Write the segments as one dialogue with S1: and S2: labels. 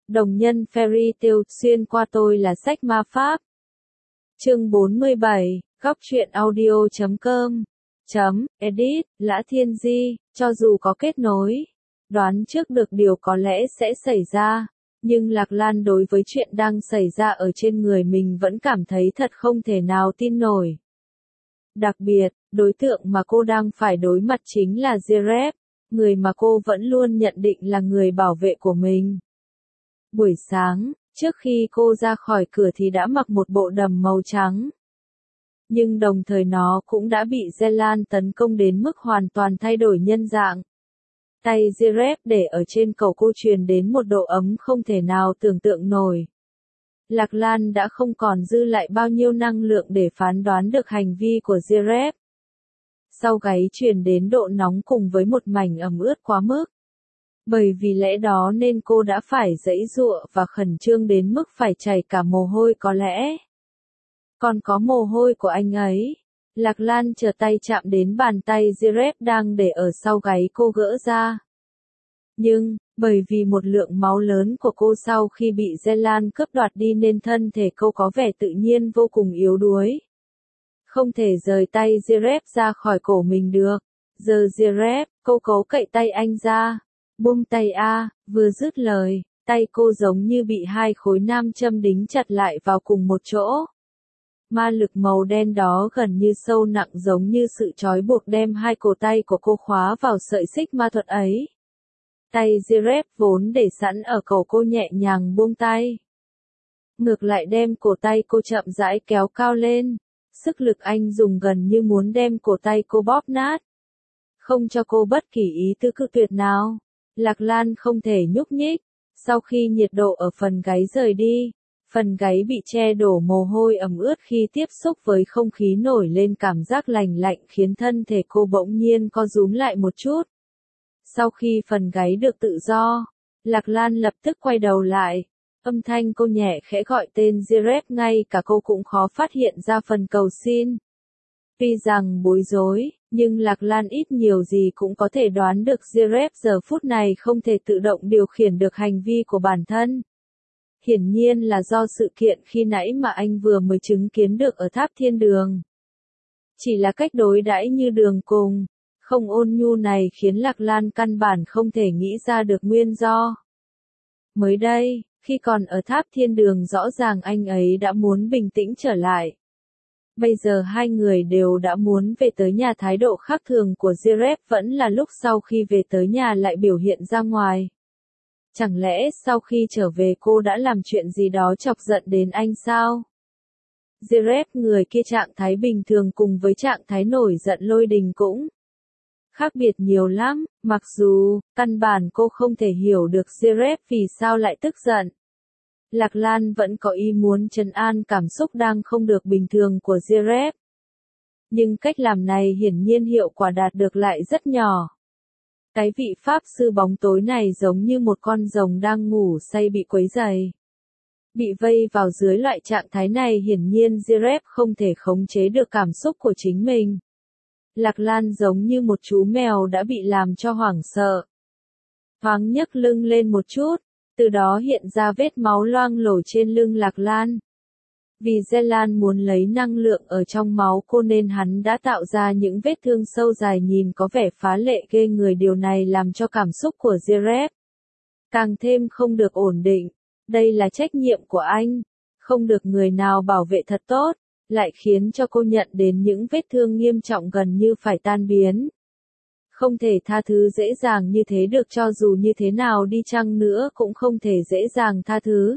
S1: Đồng nhân Fairy Tale xuyên qua tôi là sách ma pháp. Chương 47, góc truyện audio.com. Edit, Lã Thiên Di, cho dù có kết nối, đoán trước được điều có lẽ sẽ xảy ra, nhưng Lạc Lan đối với chuyện đang xảy ra ở trên người mình vẫn cảm thấy thật không thể nào tin nổi. Đặc biệt, đối tượng mà cô đang phải đối mặt chính là Zeref, người mà cô vẫn luôn nhận định là người bảo vệ của mình. Buổi sáng, trước khi cô ra khỏi cửa thì đã mặc một bộ đầm màu trắng. Nhưng đồng thời nó cũng đã bị Zelan tấn công đến mức hoàn toàn thay đổi nhân dạng. Tay Zeref để ở trên cổ cô truyền đến một độ ấm không thể nào tưởng tượng nổi. Lạc Lan đã không còn dư lại bao nhiêu năng lượng để phán đoán được hành vi của Zeref. Sau gáy truyền đến độ nóng cùng với một mảnh ẩm ướt quá mức. Bởi vì lẽ đó nên cô đã phải giãy giụa và khẩn trương đến mức phải chảy cả mồ hôi có lẽ. Còn có mồ hôi của anh ấy. Lạc Lan chờ tay chạm đến bàn tay Zeref đang để ở sau gáy cô gỡ ra. Nhưng, bởi vì một lượng máu lớn của cô sau khi bị Zelan cướp đoạt đi nên thân thể cô có vẻ tự nhiên vô cùng yếu đuối. Không thể rời tay Zeref ra khỏi cổ mình được. Giờ Zeref, cô cố cậy tay anh ra. Buông tay a, vừa dứt lời, tay cô giống như bị hai khối nam châm đính chặt lại vào cùng một chỗ. Ma lực màu đen đó gần như sâu nặng giống như sự trói buộc đem hai cổ tay của cô khóa vào sợi xích ma thuật ấy. Tay Zeref vốn để sẵn ở cổ cô nhẹ nhàng buông tay. Ngược lại đem cổ tay cô chậm rãi kéo cao lên. Sức lực anh dùng gần như muốn đem cổ tay cô bóp nát. Không cho cô bất kỳ ý tứ cự tuyệt nào. Lạc Lan không thể nhúc nhích. Sau khi nhiệt độ ở phần gáy rời đi, phần gáy bị che đổ mồ hôi ẩm ướt khi tiếp xúc với không khí nổi lên cảm giác lành lạnh khiến thân thể cô bỗng nhiên co rúm lại một chút. Sau khi phần gáy được tự do, Lạc Lan lập tức quay đầu lại. Âm thanh cô nhẹ khẽ gọi tên Zeref ngay cả cô cũng khó phát hiện ra phần cầu xin. Tuy rằng bối rối, nhưng Lạc Lan ít nhiều gì cũng có thể đoán được Zeref giờ phút này không thể tự động điều khiển được hành vi của bản thân. Hiển nhiên là do sự kiện khi nãy mà anh vừa mới chứng kiến được ở tháp thiên đường. Chỉ là cách đối đãi như đường cùng, không ôn nhu này khiến Lạc Lan căn bản không thể nghĩ ra được nguyên do. Mới đây, khi còn ở tháp thiên đường rõ ràng anh ấy đã muốn bình tĩnh trở lại. Bây giờ hai người đều đã muốn về tới nhà, thái độ khác thường của Zeref vẫn là lúc sau khi về tới nhà lại biểu hiện ra ngoài. Chẳng lẽ sau khi trở về cô đã làm chuyện gì đó chọc giận đến anh sao? Zeref người kia trạng thái bình thường cùng với trạng thái nổi giận lôi đình cũng khác biệt nhiều lắm, mặc dù, căn bản cô không thể hiểu được Zeref vì sao lại tức giận. Lạc Lan vẫn có ý muốn trấn an cảm xúc đang không được bình thường của Zeref. Nhưng cách làm này hiển nhiên hiệu quả đạt được lại rất nhỏ. Cái vị pháp sư bóng tối này giống như một con rồng đang ngủ say bị quấy rầy. Bị vây vào dưới loại trạng thái này hiển nhiên Zeref không thể khống chế được cảm xúc của chính mình. Lạc Lan giống như một chú mèo đã bị làm cho hoảng sợ. Thoáng nhấc lưng lên một chút, từ đó hiện ra vết máu loang lổ trên lưng Lạc Lan. Vì Zelan muốn lấy năng lượng ở trong máu cô nên hắn đã tạo ra những vết thương sâu dài nhìn có vẻ phá lệ ghê người, điều này làm cho cảm xúc của Zeref càng thêm không được ổn định. Đây là trách nhiệm của anh, không được người nào bảo vệ thật tốt, lại khiến cho cô nhận đến những vết thương nghiêm trọng gần như phải tan biến. Không thể tha thứ dễ dàng như thế được, cho dù như thế nào đi chăng nữa cũng không thể dễ dàng tha thứ.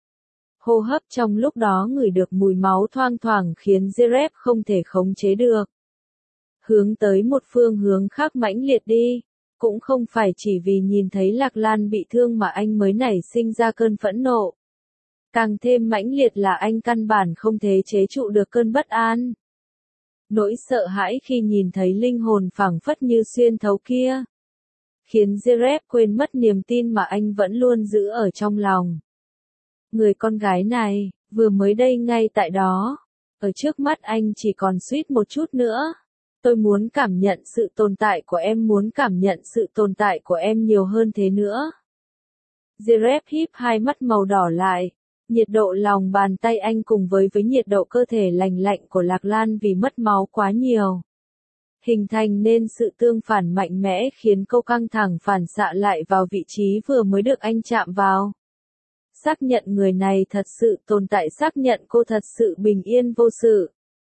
S1: Hô hấp trong lúc đó ngửi được mùi máu thoang thoảng khiến Zeref không thể khống chế được. Hướng tới một phương hướng khác mãnh liệt đi, cũng không phải chỉ vì nhìn thấy Lạc Lan bị thương mà anh mới nảy sinh ra cơn phẫn nộ. Càng thêm mãnh liệt là anh căn bản không thể chế trụ được cơn bất an. Nỗi sợ hãi khi nhìn thấy linh hồn phảng phất như xuyên thấu kia, khiến Zeref quên mất niềm tin mà anh vẫn luôn giữ ở trong lòng. Người con gái này, vừa mới đây ngay tại đó, ở trước mắt anh chỉ còn suýt một chút nữa. Tôi muốn cảm nhận sự tồn tại của em, muốn cảm nhận sự tồn tại của em nhiều hơn thế nữa. Giraffe híp hai mắt màu đỏ lại. Nhiệt độ lòng bàn tay anh cùng với nhiệt độ cơ thể lành lạnh của Lạc Lan vì mất máu quá nhiều, hình thành nên sự tương phản mạnh mẽ khiến cô căng thẳng phản xạ lại vào vị trí vừa mới được anh chạm vào. Xác nhận người này thật sự tồn tại, xác nhận cô thật sự bình yên vô sự.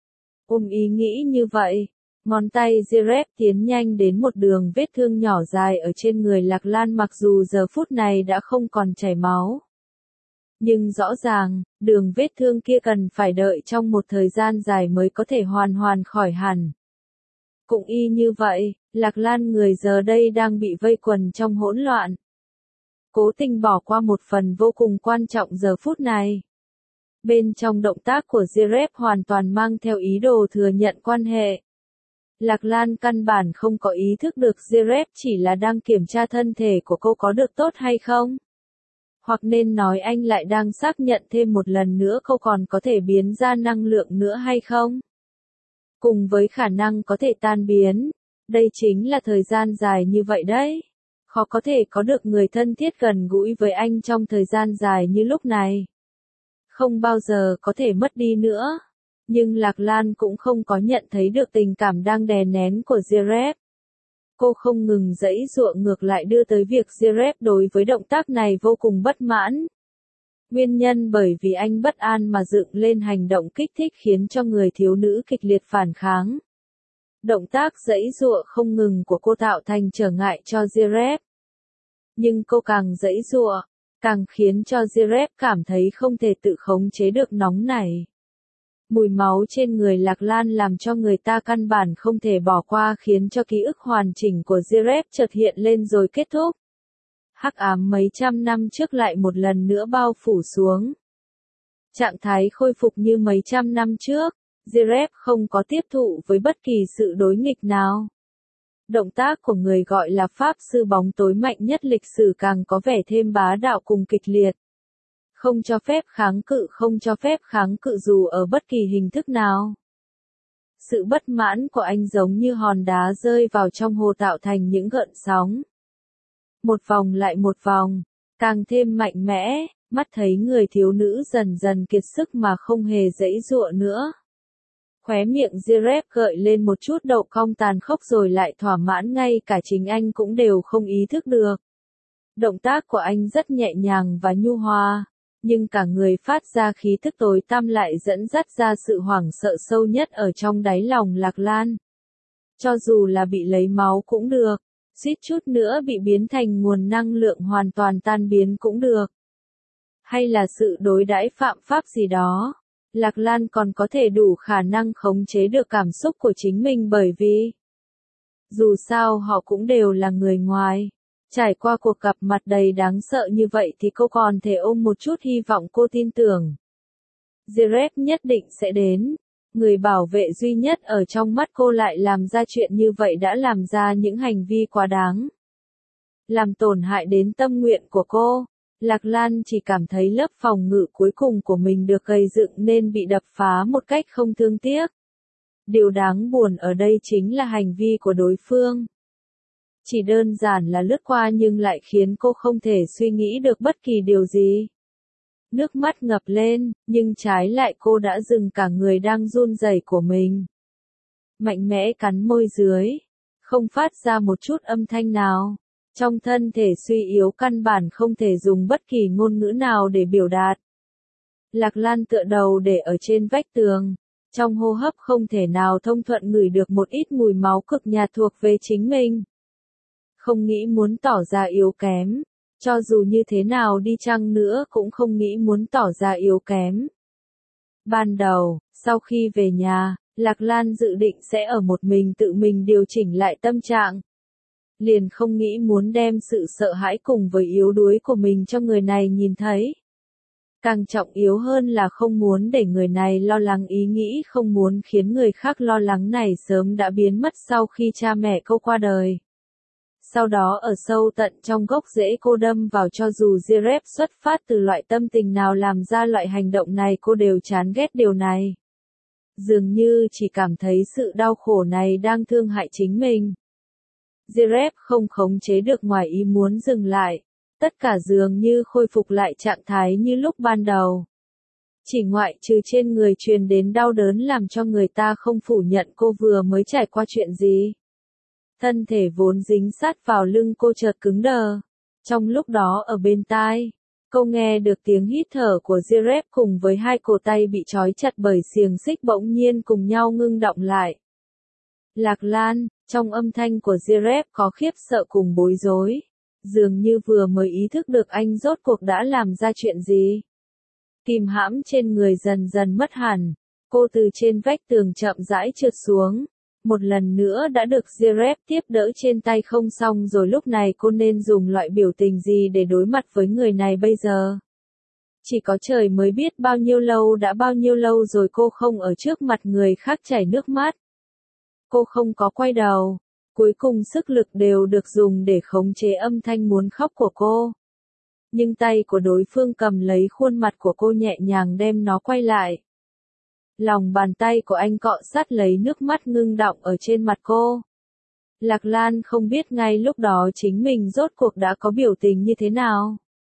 S1: Ý nghĩ như vậy, ngón tay Giraffe tiến nhanh đến một đường vết thương nhỏ dài ở trên người Lạc Lan, mặc dù giờ phút này đã không còn chảy máu. Nhưng rõ ràng, đường vết thương kia cần phải đợi trong một thời gian dài mới có thể hoàn khỏi hẳn. Cũng y như vậy, Lạc Lan người giờ đây đang bị vây quần trong hỗn loạn. Cố tình bỏ qua một phần vô cùng quan trọng giờ phút này. Bên trong động tác của Giraffe hoàn toàn mang theo ý đồ thừa nhận quan hệ. Lạc Lan căn bản không có ý thức được Giraffe chỉ là đang kiểm tra thân thể của cô có được tốt hay không. Hoặc nên nói anh lại đang xác nhận thêm một lần nữa cô còn có thể biến ra năng lượng nữa hay không. Cùng với khả năng có thể tan biến, đây chính là thời gian dài như vậy đấy. Khó có thể có được người thân thiết gần gũi với anh trong thời gian dài như lúc này. Không bao giờ có thể mất đi nữa. Nhưng Lạc Lan cũng không có nhận thấy được tình cảm đang đè nén của Giraffe. Cô không ngừng giãy giụa, ngược lại đưa tới việc Giraffe đối với động tác này vô cùng bất mãn. Nguyên nhân bởi vì anh bất an mà dựng lên hành động kích thích khiến cho người thiếu nữ kịch liệt phản kháng. Động tác giãy giụa không ngừng của cô tạo thành trở ngại cho Giraffe. Nhưng cô càng giãy giụa, càng khiến cho Giraffe cảm thấy không thể tự khống chế được nóng nảy. Mùi máu trên người Lạc Lan làm cho người ta căn bản không thể bỏ qua, khiến cho ký ức hoàn chỉnh của Giraffe chợt hiện lên rồi kết thúc. Hắc ám mấy trăm năm trước lại một lần nữa bao phủ xuống. Trạng thái khôi phục như mấy trăm năm trước, Giraffe không có tiếp thụ với bất kỳ sự đối nghịch nào. Động tác của người gọi là pháp sư bóng tối mạnh nhất lịch sử càng có vẻ thêm bá đạo cùng kịch liệt. Không cho phép kháng cự, không cho phép kháng cự dù ở bất kỳ hình thức nào. Sự bất mãn của anh giống như hòn đá rơi vào trong hồ tạo thành những gợn sóng. Một vòng lại một vòng, càng thêm mạnh mẽ, mắt thấy người thiếu nữ dần dần kiệt sức mà không hề giãy giụa nữa. Khóe miệng Giraffe gợi lên một chút độ cong tàn khốc rồi lại thỏa mãn, ngay cả chính anh cũng đều không ý thức được. Động tác của anh rất nhẹ nhàng và nhu hòa, nhưng cả người phát ra khí tức tối tăm lại dẫn dắt ra sự hoảng sợ sâu nhất ở trong đáy lòng Lạc Lan. Cho dù là bị lấy máu cũng được, suýt chút nữa bị biến thành nguồn năng lượng hoàn toàn tan biến cũng được. Hay là sự đối đãi phạm pháp gì đó, Lạc Lan còn có thể đủ khả năng khống chế được cảm xúc của chính mình, bởi vì dù sao họ cũng đều là người ngoài. Trải qua cuộc gặp mặt đầy đáng sợ như vậy thì cô còn thể ôm một chút hy vọng, cô tin tưởng Giraffe nhất định sẽ đến. Người bảo vệ duy nhất ở trong mắt cô lại làm ra chuyện như vậy, đã làm ra những hành vi quá đáng, làm tổn hại đến tâm nguyện của cô. Lạc Lan chỉ cảm thấy lớp phòng ngự cuối cùng của mình được gây dựng nên bị đập phá một cách không thương tiếc. Điều đáng buồn ở đây chính là hành vi của đối phương. Chỉ đơn giản là lướt qua nhưng lại khiến cô không thể suy nghĩ được bất kỳ điều gì. Nước mắt ngập lên, nhưng trái lại cô đã dừng cả người đang run rẩy của mình. Mạnh mẽ cắn môi dưới, không phát ra một chút âm thanh nào. Trong thân thể suy yếu căn bản không thể dùng bất kỳ ngôn ngữ nào để biểu đạt. Lạc Lan tựa đầu để ở trên vách tường. Trong hô hấp không thể nào thông thuận ngửi được một ít mùi máu cực nhạt thuộc về chính mình. Không nghĩ muốn tỏ ra yếu kém. Cho dù như thế nào đi chăng nữa cũng không nghĩ muốn tỏ ra yếu kém. Ban đầu, sau khi về nhà, Lạc Lan dự định sẽ ở một mình tự mình điều chỉnh lại tâm trạng. Liền không nghĩ muốn đem sự sợ hãi cùng với yếu đuối của mình cho người này nhìn thấy. Càng trọng yếu hơn là không muốn để người này lo lắng, ý nghĩ không muốn khiến người khác lo lắng này sớm đã biến mất sau khi cha mẹ cô qua đời. Sau đó ở sâu tận trong gốc rễ cô đâm vào, cho dù Giraffe xuất phát từ loại tâm tình nào làm ra loại hành động này cô đều chán ghét điều này. Dường như chỉ cảm thấy sự đau khổ này đang thương hại chính mình. Giraffe không khống chế được ngoài ý muốn dừng lại. Tất cả dường như khôi phục lại trạng thái như lúc ban đầu. Chỉ ngoại trừ trên người truyền đến đau đớn làm cho người ta không phủ nhận cô vừa mới trải qua chuyện gì. Thân thể vốn dính sát vào lưng cô chợt cứng đờ. Trong lúc đó ở bên tai, cô nghe được tiếng hít thở của Jirep cùng với hai cổ tay bị trói chặt bởi xiềng xích bỗng nhiên cùng nhau ngưng động lại. Lạc Lan, trong âm thanh của Jirep có khiếp sợ cùng bối rối. Dường như vừa mới ý thức được anh rốt cuộc đã làm ra chuyện gì. Kìm hãm trên người dần dần mất hẳn, cô từ trên vách tường chậm rãi trượt xuống. Một lần nữa đã được Jirep tiếp đỡ trên tay không xong rồi lúc này cô nên dùng loại biểu tình gì để đối mặt với người này bây giờ. Chỉ có trời mới biết bao nhiêu lâu rồi cô không ở trước mặt người khác chảy nước mắt. Cô không có quay đầu, cuối cùng sức lực đều được dùng để khống chế âm thanh muốn khóc của cô. Nhưng tay của đối phương cầm lấy khuôn mặt của cô nhẹ nhàng đem nó quay lại. Lòng bàn tay của anh cọ sát lấy nước mắt ngưng đọng ở trên mặt cô. Lạc Lan không biết ngay lúc đó chính mình rốt cuộc đã có biểu tình như thế nào.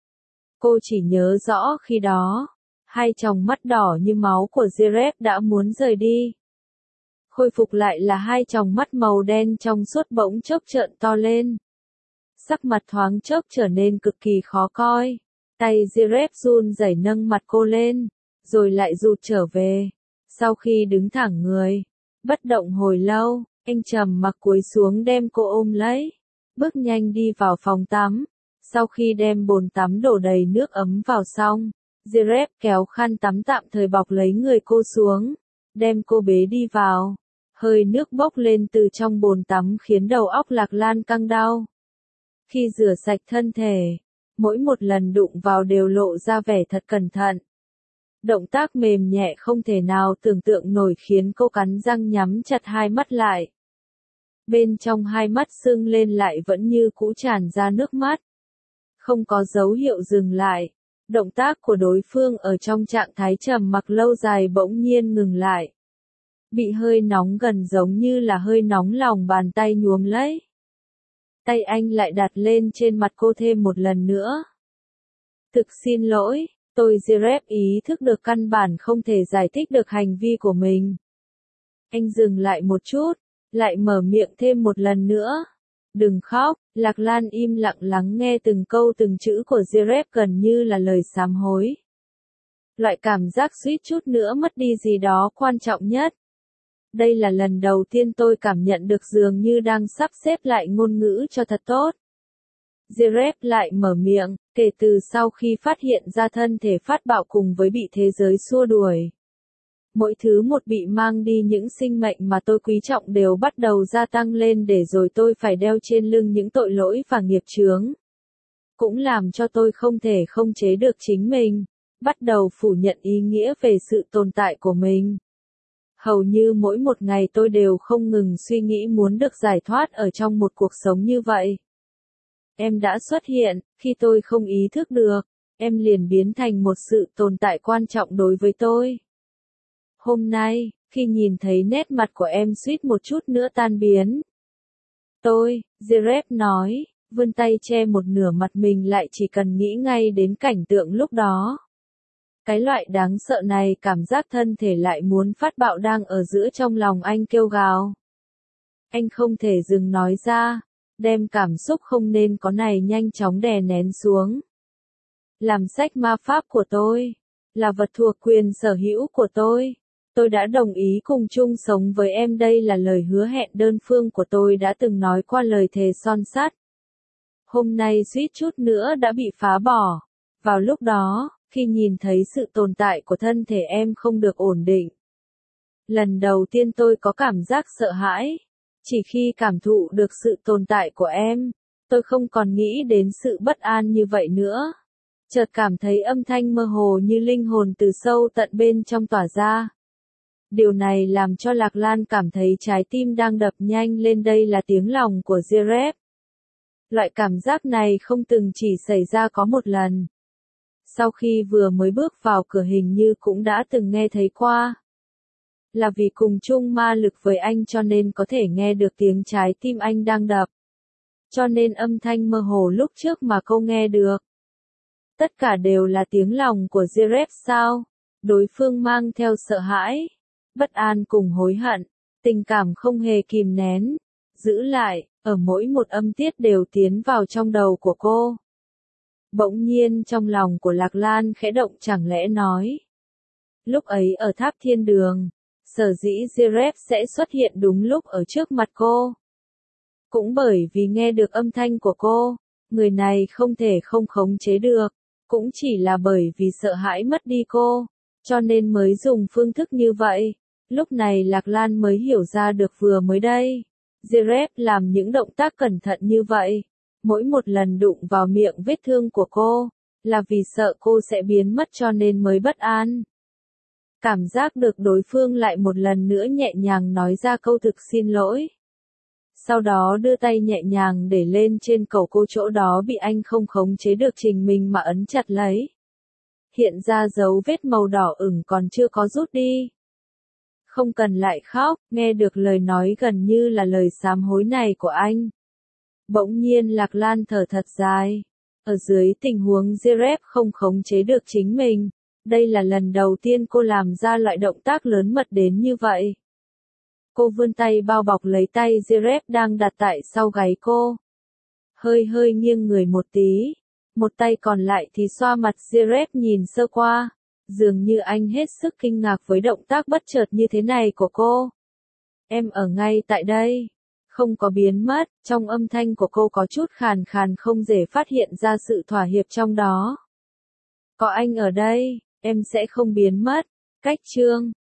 S1: Cô chỉ nhớ rõ khi đó, hai tròng mắt đỏ như máu của Jirep đã muốn rời đi. Khôi phục lại là hai tròng mắt màu đen trong suốt bỗng chốc trợn to lên. Sắc mặt thoáng chốc trở nên cực kỳ khó coi. Tay Jirep run rẩy nâng mặt cô lên, rồi lại rụt trở về. Sau khi đứng thẳng người, bất động hồi lâu, anh trầm mặc cúi xuống đem cô ôm lấy. Bước nhanh đi vào phòng tắm. Sau khi đem bồn tắm đổ đầy nước ấm vào xong, Jirep kéo khăn tắm tạm thời bọc lấy người cô xuống, đem cô bế đi vào. Hơi nước bốc lên từ trong bồn tắm khiến đầu óc Lạc Lan căng đau. Khi rửa sạch thân thể, mỗi một lần đụng vào đều lộ ra vẻ thật cẩn thận. Động tác mềm nhẹ không thể nào tưởng tượng nổi khiến cô cắn răng nhắm chặt hai mắt lại. Bên trong hai mắt sưng lên lại vẫn như cũ tràn ra nước mắt. Không có dấu hiệu dừng lại. Động tác của đối phương ở trong trạng thái trầm mặc lâu dài bỗng nhiên ngừng lại. Bị hơi nóng gần giống như là hơi nóng lòng bàn tay nhuốm lấy. Tay anh lại đặt lên trên mặt cô thêm một lần nữa. Thực xin lỗi, tôi Jirep ý thức được căn bản không thể giải thích được hành vi của mình. Anh dừng lại một chút, lại mở miệng thêm một lần nữa. Đừng khóc, Lạc Lan im lặng lắng nghe từng câu từng chữ của Jirep gần như là lời sám hối. Loại cảm giác suýt chút nữa mất đi gì đó quan trọng nhất. Đây là lần đầu tiên tôi cảm nhận được dường như đang sắp xếp lại ngôn ngữ cho thật tốt. Jirep lại mở miệng, kể từ sau khi phát hiện ra thân thể phát bạo cùng với bị thế giới xua đuổi. Mỗi thứ một bị mang đi những sinh mệnh mà tôi quý trọng đều bắt đầu gia tăng lên để rồi tôi phải đeo trên lưng những tội lỗi và nghiệp chướng. Cũng làm cho tôi không thể không chế được chính mình, bắt đầu phủ nhận ý nghĩa về sự tồn tại của mình. Hầu như mỗi một ngày tôi đều không ngừng suy nghĩ muốn được giải thoát ở trong một cuộc sống như vậy. Em đã xuất hiện, khi tôi không ý thức được, em liền biến thành một sự tồn tại quan trọng đối với tôi. Hôm nay, khi nhìn thấy nét mặt của em suýt một chút nữa tan biến. Jirep nói, vươn tay che một nửa mặt mình lại chỉ cần nghĩ ngay đến cảnh tượng lúc đó. Cái loại đáng sợ này cảm giác thân thể lại muốn phát bạo đang ở giữa trong lòng anh kêu gào. Anh không thể dừng nói ra, đem cảm xúc không nên có này nhanh chóng đè nén xuống. Làm sách ma pháp của tôi, là vật thuộc quyền sở hữu của tôi. Tôi đã đồng ý cùng chung sống với em, đây là lời hứa hẹn đơn phương của tôi đã từng nói qua lời thề son sắt. Hôm nay suýt chút nữa đã bị phá bỏ. Vào lúc đó, khi nhìn thấy sự tồn tại của thân thể em không được ổn định. Lần đầu tiên tôi có cảm giác sợ hãi. Chỉ khi cảm thụ được sự tồn tại của em, tôi không còn nghĩ đến sự bất an như vậy nữa. Chợt cảm thấy âm thanh mơ hồ như linh hồn từ sâu tận bên trong tỏa ra. Điều này làm cho Lạc Lan cảm thấy trái tim đang đập nhanh lên, đây là tiếng lòng của Jirep. Loại cảm giác này không từng chỉ xảy ra có một lần. Sau khi vừa mới bước vào cửa hình như cũng đã từng nghe thấy qua. Là vì cùng chung ma lực với anh cho nên có thể nghe được tiếng trái tim anh đang đập. cho nên âm thanh mơ hồ lúc trước mà cô nghe được. Tất cả đều là tiếng lòng của Jared sao? Đối phương mang theo sợ hãi, bất an cùng hối hận, tình cảm không hề kìm nén, giữ lại, ở mỗi một âm tiết đều tiến vào trong đầu của cô. Bỗng nhiên trong lòng của Lạc Lan khẽ động, chẳng lẽ nói. Lúc ấy ở tháp thiên đường, sở dĩ Jared sẽ xuất hiện đúng lúc ở trước mặt cô. Cũng bởi vì nghe được âm thanh của cô, người này không thể không khống chế được, cũng chỉ là bởi vì sợ hãi mất đi cô, cho nên mới dùng phương thức như vậy. Lúc này Lạc Lan mới hiểu ra được vừa mới đây. Jared làm những động tác cẩn thận như vậy, mỗi một lần đụng vào miệng vết thương của cô, là vì sợ cô sẽ biến mất cho nên mới bất an. Cảm giác được đối phương lại một lần nữa nhẹ nhàng nói ra câu thực xin lỗi. Sau đó đưa tay nhẹ nhàng để lên trên cổ cô, chỗ đó bị anh không khống chế được trình mình mà ấn chặt lấy. Hiện ra dấu vết màu đỏ ửng còn chưa có rút đi. Không cần lại khóc, nghe được lời nói gần như là lời sám hối này của anh. Bỗng nhiên Lạc Lan thở thật dài. Ở dưới tình huống Jared không khống chế được chính mình, đây là lần đầu tiên cô làm ra loại động tác lớn mật đến như vậy. Cô vươn tay bao bọc lấy tay Jared đang đặt tại sau gáy cô. Hơi nghiêng người một tí, một tay còn lại thì xoa mặt Jared nhìn sơ qua. Dường như anh hết sức kinh ngạc với động tác bất chợt như thế này của cô. Em ở ngay tại đây, không có biến mất, trong âm thanh của cô có chút khàn khàn không dễ phát hiện ra sự thỏa hiệp trong đó. Có anh ở đây, em sẽ không biến mất. Cách chương